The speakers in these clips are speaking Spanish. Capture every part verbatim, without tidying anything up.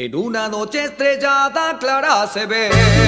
En una noche estrellada clara se ve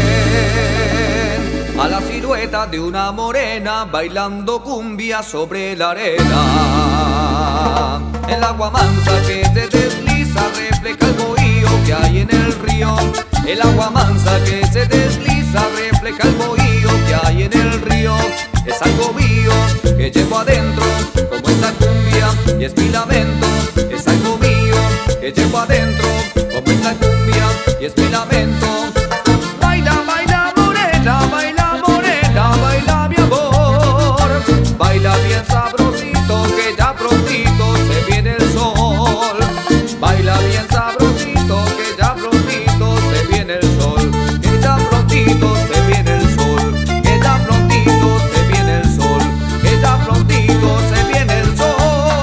a la silueta de una morena bailando cumbia sobre la arena. El agua mansa que se desliza refleja el bohío que hay en el río. El agua mansa que se desliza refleja el bohío que hay en el río. Es algo mío que llevo adentro como esta cumbia y es mi lamento. Es algo mío que llevo adentro como esta cumbia y es mi lamento. Baila, baila morena, baila morena, baila mi amor. Baila bien sabrosito que ya prontito se viene el sol. Baila bien sabrosito que ya prontito se viene el sol. Que ya prontito se viene el sol. Que ya prontito se viene el sol. Que ya prontito se viene el sol.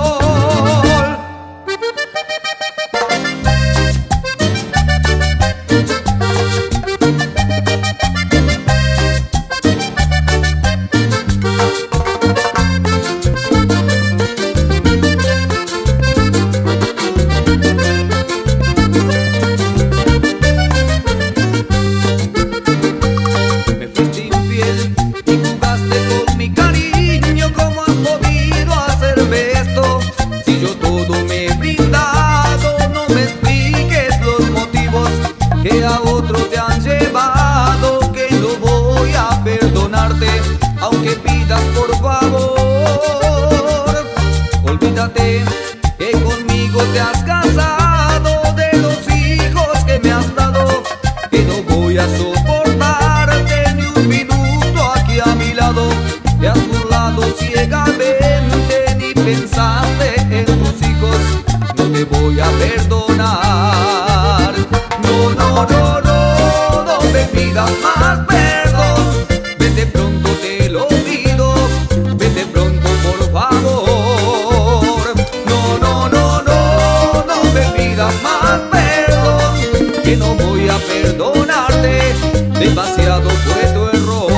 Que a otro te han llevado, que no voy a perdonarte, aunque pidas por favor. Olvídate que conmigo te has casado, de los hijos que me has dado, que no voy a soportarte ni un minuto aquí a mi lado. Te has burlado ciegamente, ni pensaste en tus hijos, no te voy a perdonar. No, no, no, no, no me pidas más perdón. Vete pronto, te lo pido. Vete pronto, por favor. No, no, no, no, no me pidas más perdón, que no voy a perdonarte. Demasiado fue tu error.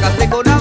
pagaste con